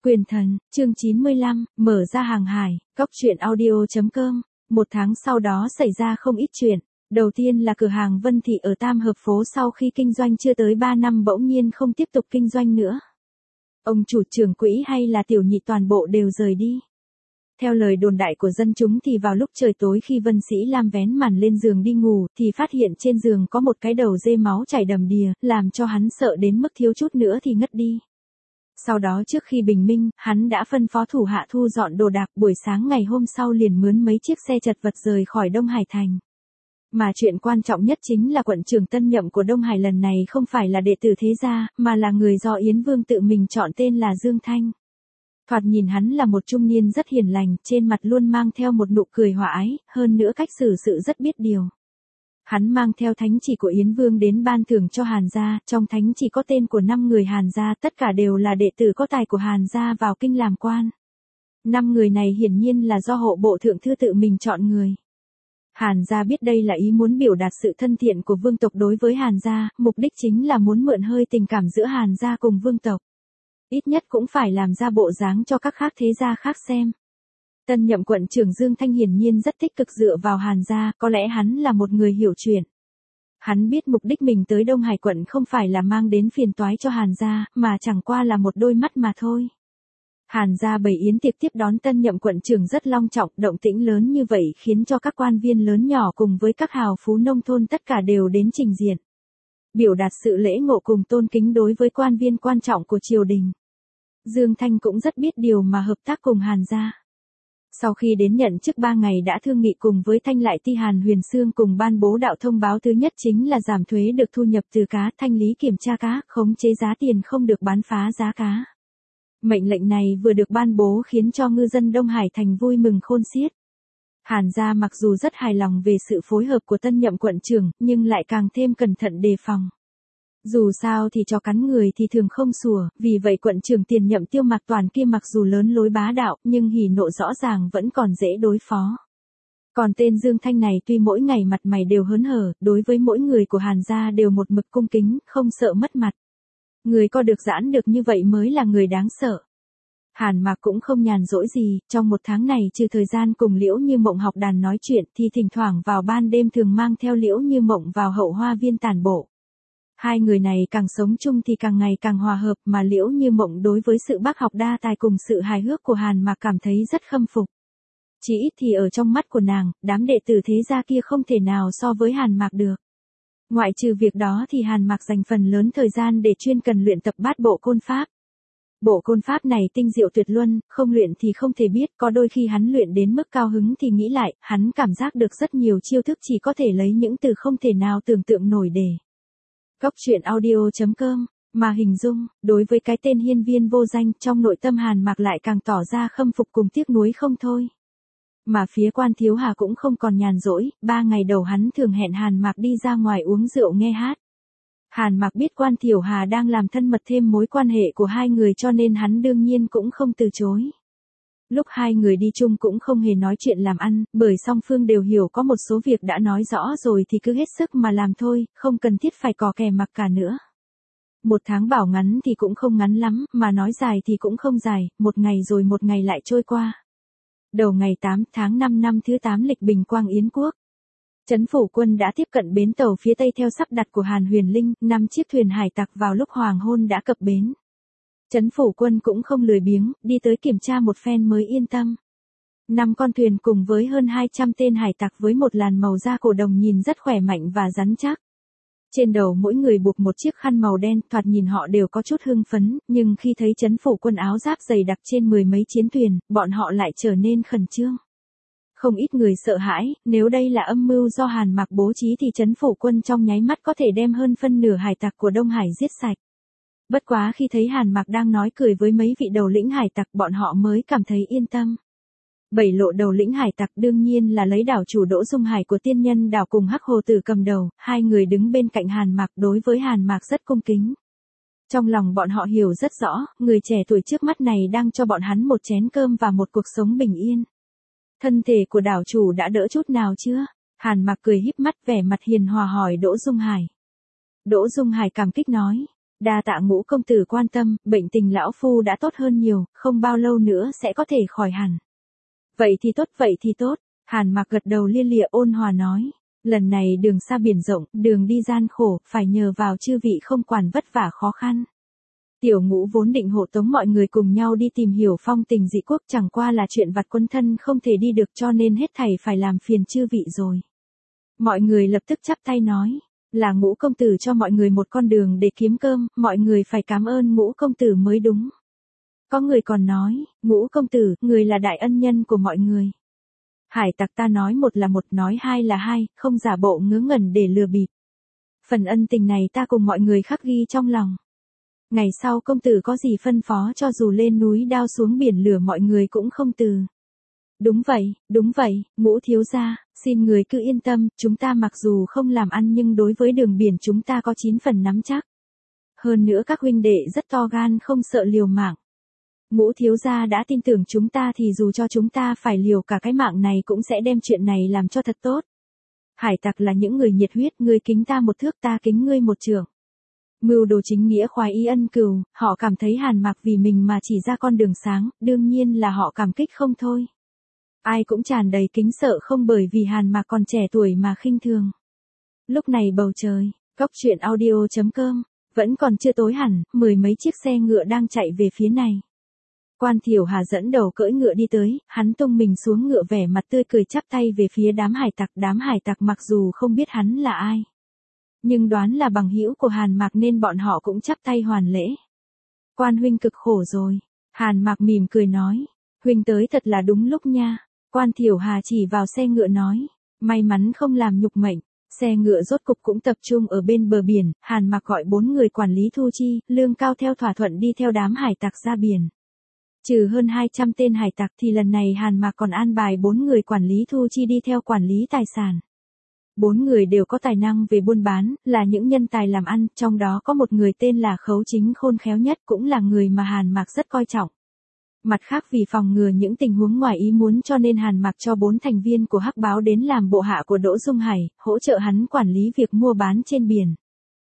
Quyền thần, chương 95, mở ra hàng hải, cóc truyện audio.com. Một tháng sau đó xảy ra không ít chuyện. Đầu tiên là cửa hàng Vân Thị ở Tam Hợp phố sau khi kinh doanh chưa tới 3 năm bỗng nhiên không tiếp tục kinh doanh nữa. Ông chủ trưởng quỹ hay là tiểu nhị toàn bộ đều rời đi. Theo lời đồn đại của dân chúng thì vào lúc trời tối khi Vân Sĩ Lam vén màn lên giường đi ngủ thì phát hiện trên giường có một cái đầu dê máu chảy đầm đìa, làm cho hắn sợ đến mức thiếu chút nữa thì ngất đi. Sau đó trước khi bình minh, hắn đã phân phó thủ hạ thu dọn đồ đạc, buổi sáng ngày hôm sau liền mướn mấy chiếc xe chật vật rời khỏi Đông Hải thành. Mà chuyện quan trọng nhất chính là quận trưởng tân nhậm của Đông Hải lần này không phải là đệ tử thế gia, mà là người do Yến Vương tự mình chọn tên là Dương Thanh. Thoạt nhìn hắn là một trung niên rất hiền lành, trên mặt luôn mang theo một nụ cười hòa ái, hơn nữa cách xử sự rất biết điều. Hắn mang theo thánh chỉ của Yến Vương đến ban thưởng cho Hàn gia, trong thánh chỉ có tên của 5 người Hàn gia, tất cả đều là đệ tử có tài của Hàn gia vào kinh làm quan. 5 người này hiển nhiên là do hộ bộ thượng thư tự mình chọn người. Hàn gia biết đây là ý muốn biểu đạt sự thân thiện của vương tộc đối với Hàn gia, mục đích chính là muốn mượn hơi tình cảm giữa Hàn gia cùng vương tộc. Ít nhất cũng phải làm ra bộ dáng cho các khác thế gia khác xem. Tân nhậm quận trưởng Dương Thanh hiển nhiên rất tích cực dựa vào Hàn gia, có lẽ hắn là một người hiểu chuyện. Hắn biết mục đích mình tới Đông Hải quận không phải là mang đến phiền toái cho Hàn gia, mà chẳng qua là một đôi mắt mà thôi. Hàn gia bày yến tiệc tiếp đón tân nhậm quận trưởng rất long trọng, động tĩnh lớn như vậy khiến cho các quan viên lớn nhỏ cùng với các hào phú nông thôn tất cả đều đến trình diện. Biểu đạt sự lễ ngộ cùng tôn kính đối với quan viên quan trọng của triều đình. Dương Thanh cũng rất biết điều mà hợp tác cùng Hàn gia. Sau khi đến nhận chức 3 ngày đã thương nghị cùng với Thanh Lại Ti Hàn Huyền Sương cùng ban bố đạo thông báo thứ nhất chính là giảm thuế được thu nhập từ cá, thanh lý kiểm tra cá, khống chế giá tiền không được bán phá giá cá. Mệnh lệnh này vừa được ban bố khiến cho ngư dân Đông Hải thành vui mừng khôn xiết. Hàn gia mặc dù rất hài lòng về sự phối hợp của tân nhậm quận trưởng, nhưng lại càng thêm cẩn thận đề phòng. Dù sao thì chó cắn người thì thường không sủa, vì vậy quận trưởng tiền nhậm Tiêu Mạc Toàn kia mặc dù lớn lối bá đạo, nhưng hỉ nộ rõ ràng vẫn còn dễ đối phó. Còn tên Dương Thanh này tuy mỗi ngày mặt mày đều hớn hở, đối với mỗi người của Hàn gia đều một mực cung kính, không sợ mất mặt. Người có được giãn được như vậy mới là người đáng sợ. Hàn Mạc cũng không nhàn rỗi gì, trong một tháng này trừ thời gian cùng Liễu Như Mộng học đàn nói chuyện thì thỉnh thoảng vào ban đêm thường mang theo Liễu Như Mộng vào Hậu Hoa Viên tản bộ. Hai người này càng sống chung thì càng ngày càng hòa hợp, mà Liễu Như Mộng đối với sự bác học đa tài cùng sự hài hước của Hàn Mạc cảm thấy rất khâm phục. Chỉ ít thì ở trong mắt của nàng, đám đệ tử thế gia kia không thể nào so với Hàn Mạc được. Ngoại trừ việc đó thì Hàn Mạc dành phần lớn thời gian để chuyên cần luyện tập bát bộ côn pháp. Bộ côn pháp này tinh diệu tuyệt luân, không luyện thì không thể biết, có đôi khi hắn luyện đến mức cao hứng thì nghĩ lại, hắn cảm giác được rất nhiều chiêu thức chỉ có thể lấy những từ không thể nào tưởng tượng nổi để. Cóc truyện audio.com, mà hình dung, đối với cái tên hiên viên vô danh, trong nội tâm Hàn Mạc lại càng tỏ ra khâm phục cùng tiếc nuối không thôi. Mà phía Quan Thiếu Hà cũng không còn nhàn rỗi, 3 ngày đầu hắn thường hẹn Hàn Mạc đi ra ngoài uống rượu nghe hát. Hàn Mạc biết Quan Thiểu Hà đang làm thân mật thêm mối quan hệ của hai người cho nên hắn đương nhiên cũng không từ chối. Lúc hai người đi chung cũng không hề nói chuyện làm ăn, bởi song phương đều hiểu có một số việc đã nói rõ rồi thì cứ hết sức mà làm thôi, không cần thiết phải cò kè mặc cả nữa. Một tháng bảo ngắn thì cũng không ngắn lắm, mà nói dài thì cũng không dài, một ngày rồi một ngày lại trôi qua. Đầu ngày 8 tháng 5 năm thứ 8 lịch Bình Quang Yến Quốc. Trấn Phủ Quân đã tiếp cận bến tàu phía tây theo sắp đặt của Hàn Huyền Linh, 5 chiếc thuyền hải tặc vào lúc hoàng hôn đã cập bến. Trấn Phủ Quân cũng không lười biếng, đi tới kiểm tra một phen mới yên tâm. 5 con thuyền cùng với hơn 200 tên hải tặc với một làn màu da cổ đồng nhìn rất khỏe mạnh và rắn chắc. Trên đầu mỗi người buộc một chiếc khăn màu đen, thoạt nhìn họ đều có chút hưng phấn, nhưng khi thấy Trấn Phủ Quân áo giáp dày đặc trên 10 mấy chiến thuyền, bọn họ lại trở nên khẩn trương. Không ít người sợ hãi, nếu đây là âm mưu do Hàn Mạc bố trí thì Trấn Phủ Quân trong nháy mắt có thể đem hơn phân nửa hải tặc của Đông Hải giết sạch. Bất quá khi thấy Hàn Mạc đang nói cười với mấy vị đầu lĩnh hải tặc bọn họ mới cảm thấy yên tâm. 7 lộ đầu lĩnh hải tặc đương nhiên là lấy đảo chủ Đỗ Dung Hải của tiên nhân đảo cùng Hắc Hồ Tử cầm đầu, hai người đứng bên cạnh Hàn Mạc đối với Hàn Mạc rất cung kính. Trong lòng bọn họ hiểu rất rõ, người trẻ tuổi trước mắt này đang cho bọn hắn một chén cơm và một cuộc sống bình yên. Thân thể của đảo chủ đã đỡ chút nào chưa? Hàn Mạc cười híp mắt vẻ mặt hiền hòa hỏi Đỗ Dung Hải. Đỗ Dung Hải cảm kích nói, Đa tạ Ngũ công tử quan tâm, bệnh tình lão phu đã tốt hơn nhiều, không bao lâu nữa sẽ có thể khỏi hẳn. Vậy thì tốt, Hàn Mặc gật đầu lia lịa ôn hòa nói. Lần này đường xa biển rộng, đường đi gian khổ, phải nhờ vào chư vị không quản vất vả khó khăn. Tiểu Ngũ vốn định hộ tống mọi người cùng nhau đi tìm hiểu phong tình dị quốc, chẳng qua là chuyện vặt quân thân không thể đi được cho nên hết thảy phải làm phiền chư vị rồi. Mọi người lập tức chắp tay nói, là Ngũ công tử cho mọi người một con đường để kiếm cơm, mọi người phải cảm ơn Ngũ công tử mới đúng. Có người còn nói, Ngũ công tử, người là đại ân nhân của mọi người. Hải tặc ta nói một là một, nói hai là hai, không giả bộ ngớ ngẩn để lừa bịp. Phần ân tình này ta cùng mọi người khắc ghi trong lòng. Ngày sau công tử có gì phân phó cho dù lên núi đao xuống biển lửa mọi người cũng không từ. Đúng vậy, Ngũ thiếu gia, xin người cứ yên tâm, chúng ta mặc dù không làm ăn nhưng đối với đường biển chúng ta có 9 phần nắm chắc. Hơn nữa các huynh đệ rất to gan không sợ liều mạng. Ngũ thiếu gia đã tin tưởng chúng ta thì dù cho chúng ta phải liều cả cái mạng này cũng sẽ đem chuyện này làm cho thật tốt. Hải tặc là những người nhiệt huyết, ngươi kính ta một thước ta kính ngươi một trượng. Mưu đồ chính nghĩa khoái ý ân cừu, họ cảm thấy Hàn Mặc vì mình mà chỉ ra con đường sáng, đương nhiên là họ cảm kích không thôi. Ai cũng tràn đầy kính sợ không bởi vì Hàn Mặc còn trẻ tuổi mà khinh thường. Lúc này bầu trời, góc truyện audio.com, vẫn còn chưa tối hẳn, mười mấy chiếc xe ngựa đang chạy về phía này. Quan Thiểu Hà dẫn đầu cưỡi ngựa đi tới, hắn tung mình xuống ngựa vẻ mặt tươi cười chắp tay về phía đám hải tặc mặc dù không biết hắn là ai. Nhưng đoán là bằng hữu của Hàn Mặc nên bọn họ cũng chắp tay hoàn lễ. Quan huynh cực khổ rồi. Hàn Mặc mỉm cười nói. Huynh tới thật là đúng lúc nha. Quan Thiểu Hà chỉ vào xe ngựa nói. May mắn không làm nhục mệnh. Xe ngựa rốt cục cũng tập trung ở bên bờ biển. Hàn Mặc gọi 4 người quản lý thu chi, lương cao theo thỏa thuận đi theo đám hải tặc ra biển. Trừ hơn 200 tên hải tặc thì lần này Hàn Mặc còn an bài 4 người quản lý thu chi đi theo quản lý tài sản. 4 người đều có tài năng về buôn bán, là những nhân tài làm ăn, trong đó có một người tên là Khấu Chính khôn khéo nhất cũng là người mà Hàn Mặc rất coi trọng. Mặt khác vì phòng ngừa những tình huống ngoài ý muốn cho nên Hàn Mặc cho 4 thành viên của Hắc Báo đến làm bộ hạ của Đỗ Dung Hải, hỗ trợ hắn quản lý việc mua bán trên biển.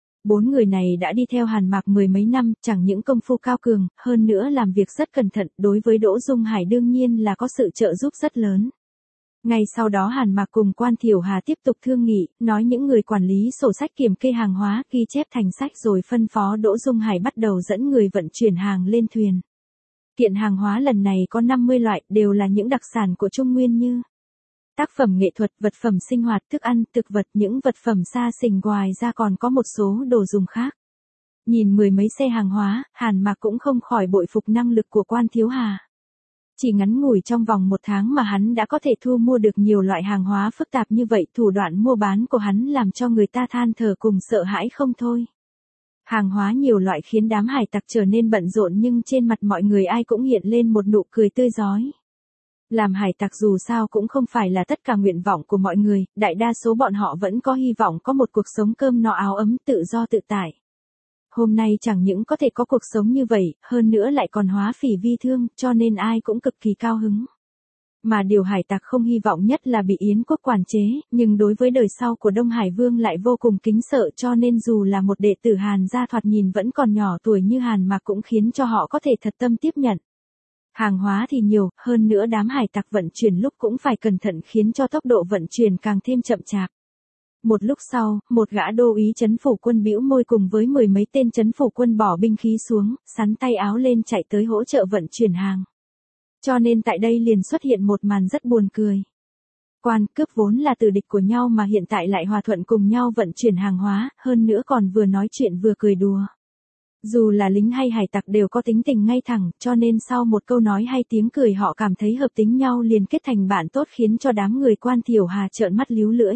4 người này đã đi theo Hàn Mặc mười mấy năm, chẳng những công phu cao cường, hơn nữa làm việc rất cẩn thận, đối với Đỗ Dung Hải đương nhiên là có sự trợ giúp rất lớn. Ngay sau đó Hàn Mặc cùng Quan Thiểu Hà tiếp tục thương nghị, nói những người quản lý sổ sách kiểm kê hàng hóa, ghi chép thành sách rồi phân phó Đỗ Dung Hải bắt đầu dẫn người vận chuyển hàng lên thuyền. Kiện hàng hóa lần này có 50 loại, đều là những đặc sản của Trung Nguyên như tác phẩm nghệ thuật, vật phẩm sinh hoạt, thức ăn, thực vật, những vật phẩm xa xỉnh, ngoài ra còn có một số đồ dùng khác. Nhìn mười mấy xe hàng hóa, Hàn Mặc cũng không khỏi bội phục năng lực của Quan Thiếu Hà. Chỉ ngắn ngủi trong vòng 1 tháng mà hắn đã có thể thu mua được nhiều loại hàng hóa phức tạp như vậy, thủ đoạn mua bán của hắn làm cho người ta than thở cùng sợ hãi không thôi. Hàng hóa nhiều loại khiến đám hải tặc trở nên bận rộn nhưng trên mặt mọi người ai cũng hiện lên một nụ cười tươi rói. Làm hải tặc dù sao cũng không phải là tất cả nguyện vọng của mọi người, đại đa số bọn họ vẫn có hy vọng có một cuộc sống cơm no áo ấm tự do tự tại. Hôm nay chẳng những có thể có cuộc sống như vậy, hơn nữa lại còn hóa phỉ vi thương, cho nên ai cũng cực kỳ cao hứng. Mà điều hải tặc không hy vọng nhất là bị Yến quốc quản chế, nhưng đối với đời sau của Đông Hải Vương lại vô cùng kính sợ cho nên dù là một đệ tử Hàn gia thoạt nhìn vẫn còn nhỏ tuổi như Hàn mà cũng khiến cho họ có thể thật tâm tiếp nhận. Hàng hóa thì nhiều, hơn nữa đám hải tặc vận chuyển lúc cũng phải cẩn thận khiến cho tốc độ vận chuyển càng thêm chậm chạp. Một lúc sau, một gã đô úy trấn phủ quân bĩu môi cùng với mười mấy tên trấn phủ quân bỏ binh khí xuống, sắn tay áo lên chạy tới hỗ trợ vận chuyển hàng. Cho nên tại đây liền xuất hiện một màn rất buồn cười. Quan cướp vốn là tử địch của nhau mà hiện tại lại hòa thuận cùng nhau vận chuyển hàng hóa, hơn nữa còn vừa nói chuyện vừa cười đùa. Dù là lính hay hải tặc đều có tính tình ngay thẳng, cho nên sau một câu nói hay tiếng cười họ cảm thấy hợp tính nhau liền kết thành bạn tốt khiến cho đám người Quan Thiểu Hà trợn mắt líu lưỡi.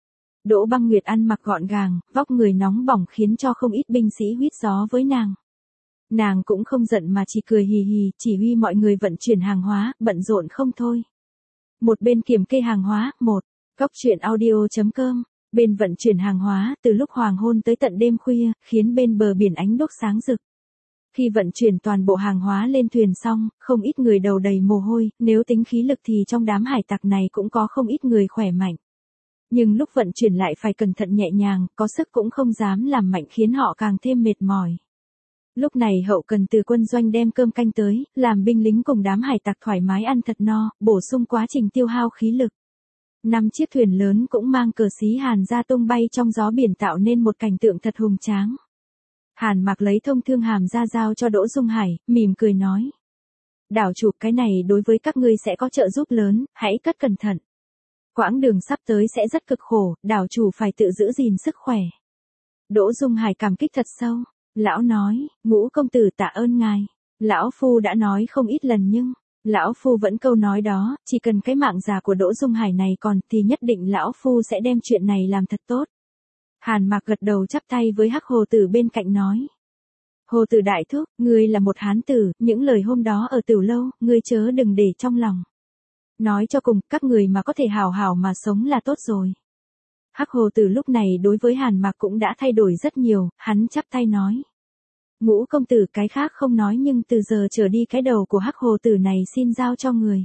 Đỗ Băng Nguyệt ăn mặc gọn gàng, vóc người nóng bỏng khiến cho không ít binh sĩ huýt gió với nàng. Nàng cũng không giận mà chỉ cười hì hì, chỉ huy mọi người vận chuyển hàng hóa, bận rộn không thôi. Một bên kiểm kê hàng hóa, góc truyện audio.com, bên vận chuyển hàng hóa, từ lúc hoàng hôn tới tận đêm khuya, khiến bên bờ biển ánh đuốc sáng rực. Khi vận chuyển toàn bộ hàng hóa lên thuyền xong, không ít người đầu đầy mồ hôi, nếu tính khí lực thì trong đám hải tặc này cũng có không ít người khỏe mạnh. Nhưng lúc vận chuyển lại phải cẩn thận nhẹ nhàng, có sức cũng không dám làm mạnh khiến họ càng thêm mệt mỏi. Lúc này hậu cần từ quân doanh đem cơm canh tới, làm binh lính cùng đám hải tặc thoải mái ăn thật no, bổ sung quá trình tiêu hao khí lực. 5 chiếc thuyền lớn cũng mang cờ xí Hàn ra tung bay trong gió biển tạo nên một cảnh tượng thật hùng tráng. Hàn Mạc lấy thông thương hàm ra giao cho Đỗ Dung Hải, mỉm cười nói. Đảo chủ, cái này đối với các ngươi sẽ có trợ giúp lớn, hãy cất cẩn thận. Quãng đường sắp tới sẽ rất cực khổ, đảo chủ phải tự giữ gìn sức khỏe. Đỗ Dung Hải cảm kích thật sâu. Lão nói, Ngũ công tử tạ ơn ngài. Lão Phu đã nói không ít lần nhưng, Lão Phu vẫn câu nói đó, chỉ cần cái mạng già của Đỗ Dung Hải này còn thì nhất định Lão Phu sẽ đem chuyện này làm thật tốt. Hàn Mạc gật đầu chắp tay với Hắc Hồ Tử bên cạnh nói. Hồ Tử đại thúc, ngươi là một hán tử, những lời hôm đó ở Tửu Lâu, ngươi chớ đừng để trong lòng. Nói cho cùng, các người mà có thể hào hào mà sống là tốt rồi. Hắc Hồ Tử lúc này đối với Hàn Mạc cũng đã thay đổi rất nhiều, hắn chắp tay nói. Ngũ công tử, cái khác không nói nhưng từ giờ trở đi cái đầu của Hắc Hồ Tử này xin giao cho người.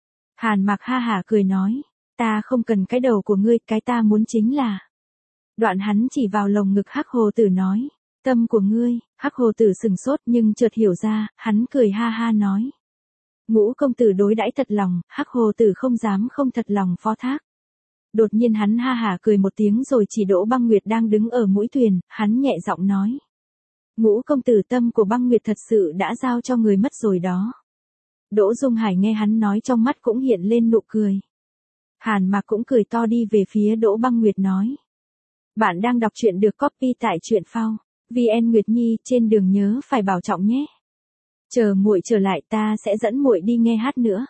Hàn Mạc ha hả cười nói, ta không cần cái đầu của ngươi, cái ta muốn chính là. Đoạn hắn chỉ vào lồng ngực Hắc Hồ Tử nói, tâm của ngươi. Hắc Hồ Tử sừng sốt nhưng chợt hiểu ra, hắn cười ha ha nói. Ngũ công tử đối đãi thật lòng, Hắc Hồ Tử không dám không thật lòng phó thác. Đột nhiên hắn ha hả cười một tiếng rồi chỉ Đỗ Băng Nguyệt đang đứng ở mũi thuyền, hắn nhẹ giọng nói. Ngũ công tử, tâm của Băng Nguyệt thật sự đã giao cho người mất rồi đó. Đỗ Dung Hải nghe hắn nói trong mắt cũng hiện lên nụ cười. Hàn Mạc cũng cười to đi về phía Đỗ Băng Nguyệt nói. Bạn đang đọc truyện được copy tại truyện phao. VN Nguyệt Nhi, trên đường nhớ phải bảo trọng nhé. Chờ muội trở lại ta sẽ dẫn muội đi nghe hát nữa.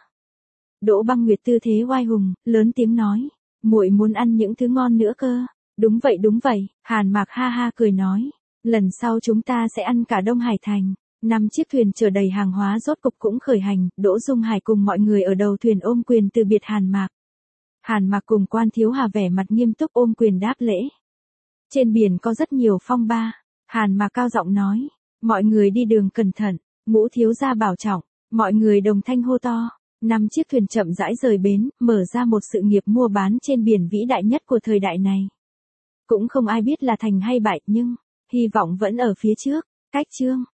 Đỗ Băng Nguyệt tư thế oai hùng, lớn tiếng nói. Muội muốn ăn những thứ ngon nữa cơ. Đúng vậy. Hàn Mạc ha ha cười nói. Lần sau chúng ta sẽ ăn cả Đông Hải Thành. 5 chiếc thuyền chở đầy hàng hóa rốt cục cũng khởi hành, Đỗ Dung Hải cùng mọi người ở đầu thuyền ôm quyền từ biệt Hàn Mạc. Hàn Mạc cùng Quan Thiếu Hà vẻ mặt nghiêm túc ôm quyền đáp lễ. Trên biển có rất nhiều phong ba. Hàn Mạc cao giọng nói. Mọi người đi đường cẩn thận, Ngũ thiếu gia bảo trọng. Mọi người đồng thanh hô to. 5 chiếc thuyền chậm rãi rời bến, mở ra một sự nghiệp mua bán trên biển vĩ đại nhất của thời đại này. Cũng không ai biết là thành hay bại nhưng, hy vọng vẫn ở phía trước. Cách chương